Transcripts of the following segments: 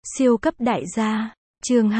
Siêu cấp đại gia, chương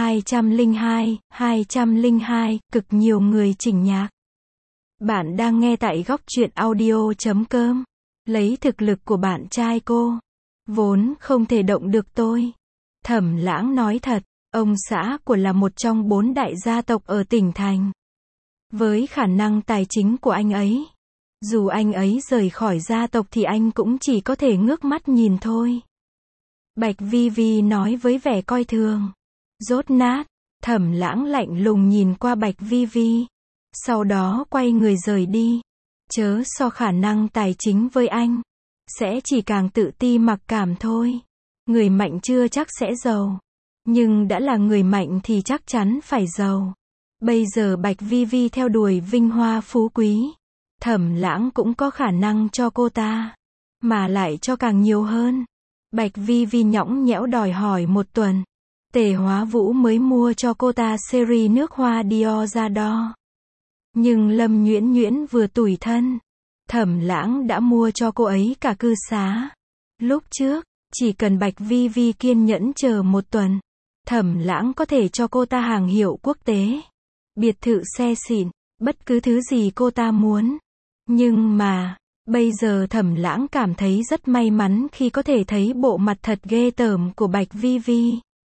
202, cực nhiều người chỉnh nhạc. Bạn đang nghe tại góc truyện audio.com. Lấy thực lực của bạn trai cô, vốn không thể động được tôi. Thẩm Lãng nói thật, ông xã của là một trong 4 đại gia tộc ở tỉnh thành. Với khả năng tài chính của anh ấy, dù anh ấy rời khỏi gia tộc thì anh cũng chỉ có thể ngước mắt nhìn thôi. Bạch Vi Vi nói với vẻ coi thường. Rốt nát. Thẩm Lãng lạnh lùng nhìn qua Bạch Vi Vi, sau đó quay người rời đi. Chớ so khả năng tài chính với anh, sẽ chỉ càng tự ti mặc cảm thôi. Người mạnh chưa chắc sẽ giàu, nhưng đã là người mạnh thì chắc chắn phải giàu. Bây giờ Bạch Vi Vi theo đuổi vinh hoa phú quý, Thẩm Lãng cũng có khả năng cho cô ta, mà lại cho càng nhiều hơn. Bạch Vi Vi nhõng nhẽo đòi hỏi 1 tuần. Tề Hóa Vũ mới mua cho cô ta series nước hoa Dior ra đo. Nhưng Lâm Nhuyễn Nhuyễn vừa tủi thân, Thẩm Lãng đã mua cho cô ấy cả cư xá. Lúc trước, chỉ cần Bạch Vi Vi kiên nhẫn chờ 1 tuần, Thẩm Lãng có thể cho cô ta hàng hiệu quốc tế, biệt thự xe xịn, bất cứ thứ gì cô ta muốn. Nhưng mà, bây giờ Thẩm Lãng cảm thấy rất may mắn khi có thể thấy bộ mặt thật ghê tởm của Bạch Vi Vi.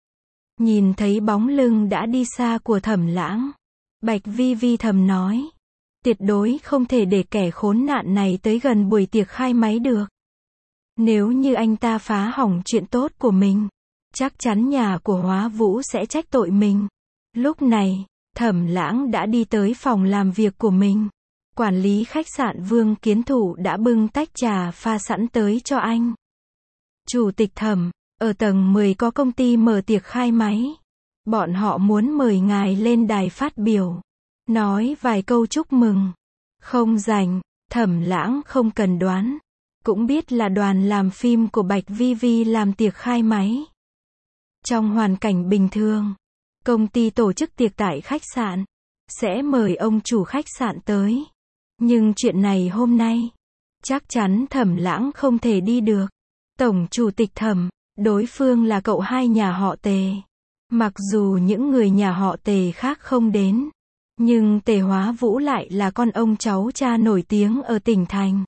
Nhìn thấy bóng lưng đã đi xa của Thẩm Lãng, Bạch Vi Vi thầm nói, tuyệt đối không thể để kẻ khốn nạn này tới gần buổi tiệc khai máy được. Nếu như anh ta phá hỏng chuyện tốt của mình, chắc chắn nhà của Hóa Vũ sẽ trách tội mình. Lúc này, Thẩm Lãng đã đi tới phòng làm việc của mình. Quản lý khách sạn Vương Kiến Thủ đã bưng tách trà pha sẵn tới cho anh. Chủ tịch Thẩm, ở tầng 10 có công ty mở tiệc khai máy. Bọn họ muốn mời ngài lên đài phát biểu, nói vài câu chúc mừng. Không rảnh. Thẩm Lãng không cần đoán, cũng biết là đoàn làm phim của Bạch Vi Vi làm tiệc khai máy. Trong hoàn cảnh bình thường, công ty tổ chức tiệc tại khách sạn, sẽ mời ông chủ khách sạn tới. Nhưng chuyện này hôm nay, chắc chắn Thẩm Lãng không thể đi được. Tổng chủ tịch Thẩm, đối phương là cậu hai nhà họ Tề. Mặc dù những người nhà họ Tề khác không đến, nhưng Tề Hóa Vũ lại là con ông cháu cha nổi tiếng ở tỉnh thành.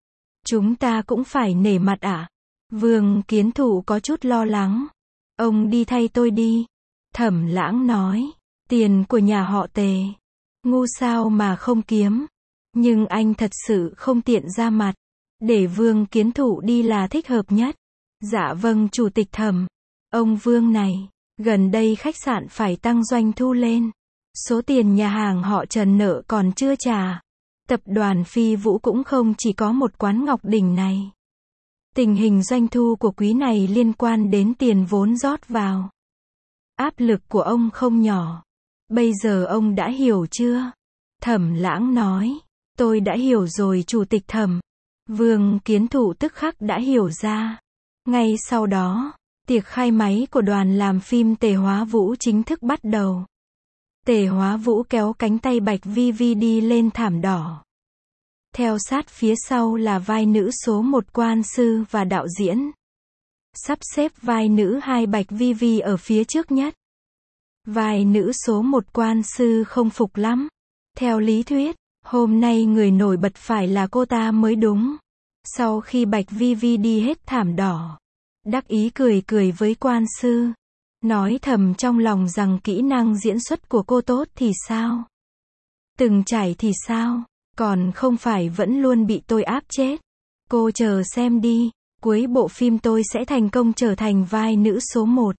Chúng ta cũng phải nể mặt ạ. Vương Kiến Thủ có chút lo lắng. Ông đi thay tôi đi. Thẩm Lãng nói, tiền của nhà họ Tề, ngu sao mà không kiếm. Nhưng anh thật sự không tiện ra mặt, để Vương Kiến Thủ đi là thích hợp nhất. Dạ vâng chủ tịch Thẩm. Ông Vương này, gần đây khách sạn phải tăng doanh thu lên. Số tiền nhà hàng họ Trần nợ còn chưa trả. Tập đoàn Phi Vũ cũng không chỉ có một quán Ngọc Đỉnh này. Tình hình doanh thu của quý này liên quan đến tiền vốn rót vào. Áp lực của ông không nhỏ. Bây giờ ông đã hiểu chưa? Thẩm Lãng nói, tôi đã hiểu rồi chủ tịch Thẩm. Vương Kiến Thủ tức khắc đã hiểu ra. Ngay sau đó, tiệc khai máy của đoàn làm phim Tề Hóa Vũ chính thức bắt đầu. Tề Hóa Vũ kéo cánh tay Bạch Vi Vi đi lên thảm đỏ. Theo sát phía sau là vai nữ số 1 Quan Sư và đạo diễn. Sắp xếp vai nữ 2 Bạch Vi Vi ở phía trước nhất. Vai nữ số 1 Quan Sư không phục lắm. Theo lý thuyết, hôm nay người nổi bật phải là cô ta mới đúng. Sau khi Bạch Vi Vi đi hết thảm đỏ, đắc ý cười cười với Quan Sư, nói thầm trong lòng rằng kỹ năng diễn xuất của cô tốt thì sao? Từng trải thì sao? Còn không phải vẫn luôn bị tôi áp chết. Cô chờ xem đi, cuối bộ phim tôi sẽ thành công trở thành vai nữ số 1.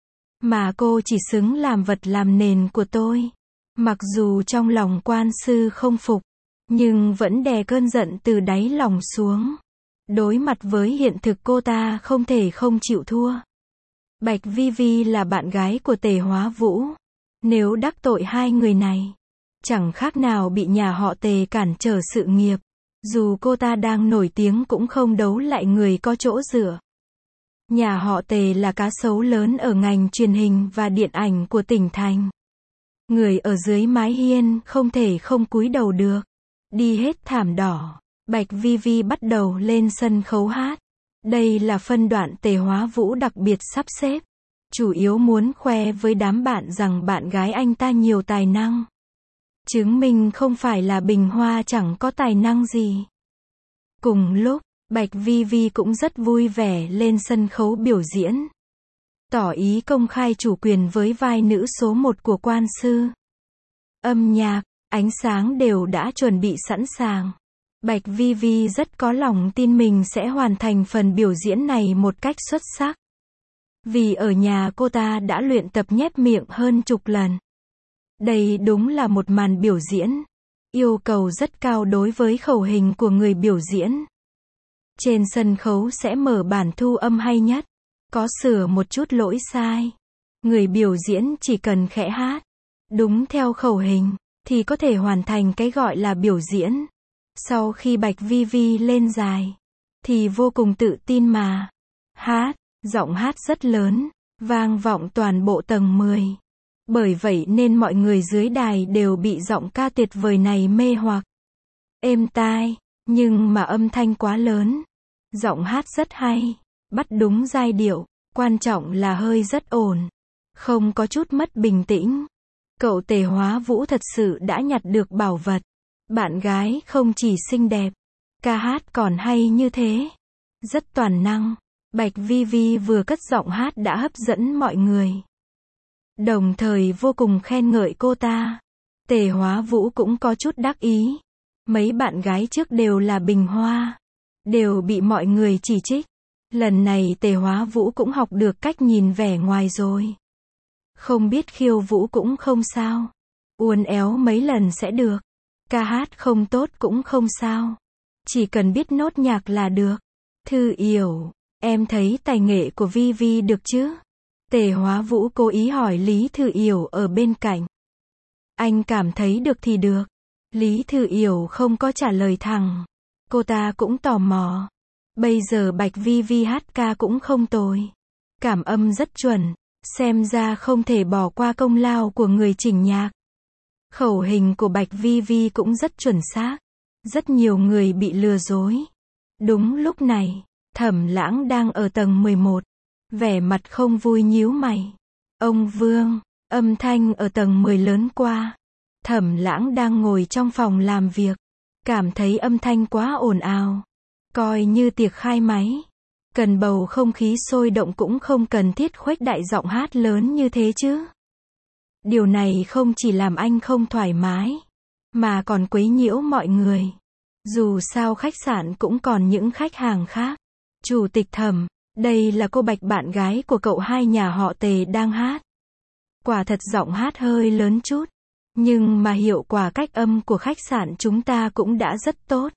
Mà cô chỉ xứng làm vật làm nền của tôi. Mặc dù trong lòng Quan Sư không phục, nhưng vẫn đè cơn giận từ đáy lòng xuống. Đối mặt với hiện thực cô ta không thể không chịu thua. Bạch Vi Vi là bạn gái của Tề Hóa Vũ. Nếu đắc tội hai người này, chẳng khác nào bị nhà họ Tề cản trở sự nghiệp. Dù cô ta đang nổi tiếng cũng không đấu lại người có chỗ dựa. Nhà họ Tề là cá sấu lớn ở ngành truyền hình và điện ảnh của tỉnh thành. Người ở dưới mái hiên không thể không cúi đầu được. Đi hết thảm đỏ, Bạch Vi Vi bắt đầu lên sân khấu hát. Đây là phân đoạn Tề Hóa Vũ đặc biệt sắp xếp. chủ yếu muốn khoe với đám bạn rằng bạn gái anh ta nhiều tài năng. Chứng minh không phải là bình hoa chẳng có tài năng gì. Cùng lúc, Bạch Vi Vi cũng rất vui vẻ lên sân khấu biểu diễn. Tỏ ý công khai chủ quyền với vai nữ số 1 của quan sư. Âm nhạc, ánh sáng đều đã chuẩn bị sẵn sàng. Bạch Vi Vi rất có lòng tin mình sẽ hoàn thành phần biểu diễn này một cách xuất sắc. Vì ở nhà cô ta đã luyện tập nhép miệng hơn chục lần. Đây đúng là một màn biểu diễn. Yêu cầu rất cao đối với khẩu hình của người biểu diễn. Trên sân khấu sẽ mở bản thu âm hay nhất. Có sửa một chút lỗi sai. Người biểu diễn chỉ cần khẽ hát đúng theo khẩu hình thì có thể hoàn thành cái gọi là biểu diễn. Sau khi Bạch Vi Vi lên đài thì vô cùng tự tin mà hát, giọng hát rất lớn, vang vọng toàn bộ tầng 10. Bởi vậy nên mọi người dưới đài đều bị giọng ca tuyệt vời này mê hoặc. Êm tai, nhưng mà âm thanh quá lớn. Giọng hát rất hay, bắt đúng giai điệu, quan trọng là hơi rất ổn, không có chút mất bình tĩnh. Cậu Tề Hóa Vũ thật sự đã nhặt được bảo vật. Bạn gái không chỉ xinh đẹp, ca hát còn hay như thế. Rất toàn năng. Bạch Vi Vi vừa cất giọng hát đã hấp dẫn mọi người. Đồng thời vô cùng khen ngợi cô ta. Tề Hóa Vũ cũng có chút đắc ý. Mấy bạn gái trước đều là bình hoa, đều bị mọi người chỉ trích. Lần này Tề Hóa Vũ cũng học được cách nhìn vẻ ngoài rồi. Không biết khiêu vũ cũng không sao. Uốn éo mấy lần sẽ được. Ca hát không tốt cũng không sao. Chỉ cần biết nốt nhạc là được. Thư Yểu, em thấy tài nghệ của Vi Vi được chứ? Tề Hóa Vũ cố ý hỏi Lý Thư Yểu ở bên cạnh. Anh cảm thấy được thì được. Lý Thư Yểu không có trả lời thẳng. Cô ta cũng tò mò. Bây giờ Bạch Vi Vi hát ca cũng không tồi. Cảm âm rất chuẩn. Xem ra không thể bỏ qua công lao của người chỉnh nhạc. Khẩu hình của Bạch Vi Vi cũng rất chuẩn xác. Rất nhiều người bị lừa dối. Đúng lúc này, Thẩm Lãng đang ở tầng 11. Vẻ mặt không vui nhíu mày. Ông Vương, âm thanh ở tầng 10 lớn qua. Thẩm Lãng đang ngồi trong phòng làm việc. Cảm thấy âm thanh quá ồn ào. Coi như tiệc khai máy. Cần bầu không khí sôi động cũng không cần thiết khuếch đại giọng hát lớn như thế chứ. Điều này không chỉ làm anh không thoải mái, mà còn quấy nhiễu mọi người. Dù sao khách sạn cũng còn những khách hàng khác. Chủ tịch Thẩm, đây là cô Bạch bạn gái của cậu hai nhà họ Tề đang hát. Quả thật giọng hát hơi lớn chút. Nhưng mà hiệu quả cách âm của khách sạn chúng ta cũng đã rất tốt.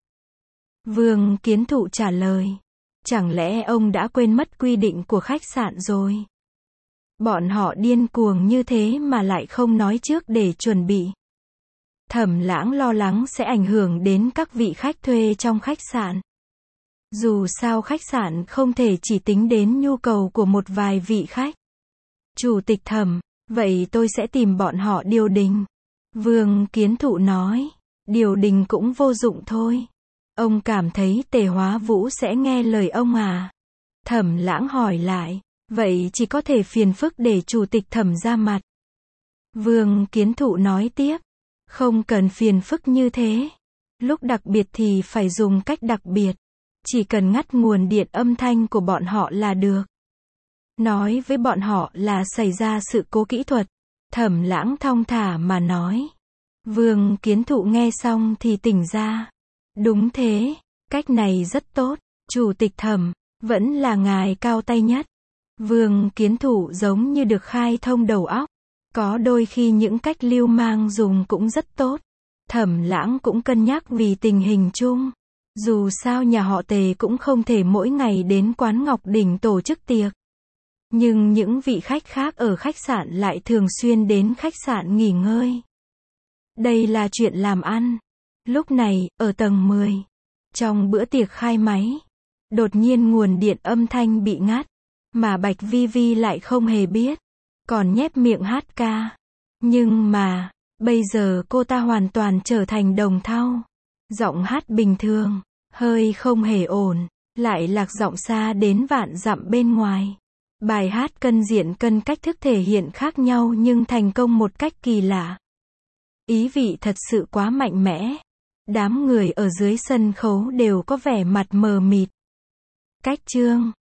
Vương Kiến Thụ trả lời. Chẳng lẽ ông đã quên mất quy định của khách sạn rồi? Bọn họ điên cuồng như thế mà lại không nói trước để chuẩn bị. Thẩm Lãng lo lắng sẽ ảnh hưởng đến các vị khách thuê trong khách sạn. Dù sao khách sạn không thể chỉ tính đến nhu cầu của một vài vị khách. Chủ tịch Thẩm, vậy tôi sẽ tìm bọn họ điều đình. Vương Kiến Thụ nói, điều đình cũng vô dụng thôi. Ông cảm thấy Tề Hóa Vũ sẽ nghe lời ông à? Thẩm Lãng hỏi lại, vậy chỉ có thể phiền phức để chủ tịch Thẩm ra mặt. Vương Kiến Thụ nói tiếp, không cần phiền phức như thế. Lúc đặc biệt thì phải dùng cách đặc biệt. Chỉ cần ngắt nguồn điện âm thanh của bọn họ là được. Nói với bọn họ là xảy ra sự cố kỹ thuật. Thẩm Lãng thong thả mà nói. Vương Kiến Thụ nghe xong thì tỉnh ra. Đúng thế, cách này rất tốt. Chủ tịch Thẩm, vẫn là ngài cao tay nhất. Vương Kiến Thụ giống như được khai thông đầu óc. Có đôi khi những cách lưu mang dùng cũng rất tốt. Thẩm Lãng cũng cân nhắc vì tình hình chung. Dù sao nhà họ Tề cũng không thể mỗi ngày đến quán Ngọc Đỉnh tổ chức tiệc. Nhưng những vị khách khác ở khách sạn lại thường xuyên đến khách sạn nghỉ ngơi. Đây là chuyện làm ăn. Lúc này, ở tầng 10, trong bữa tiệc khai máy, đột nhiên nguồn điện âm thanh bị ngắt, mà Bạch Vi Vi lại không hề biết, còn nhép miệng hát ca. Nhưng mà, bây giờ cô ta hoàn toàn trở thành đồng thau. Giọng hát bình thường, hơi không hề ổn, lại lạc giọng xa đến vạn dặm bên ngoài. Bài hát cân diện cân cách thức thể hiện khác nhau nhưng thành công một cách kỳ lạ. Ý vị thật sự quá mạnh mẽ. Đám người ở dưới sân khấu đều có vẻ mặt mờ mịt. Cách chương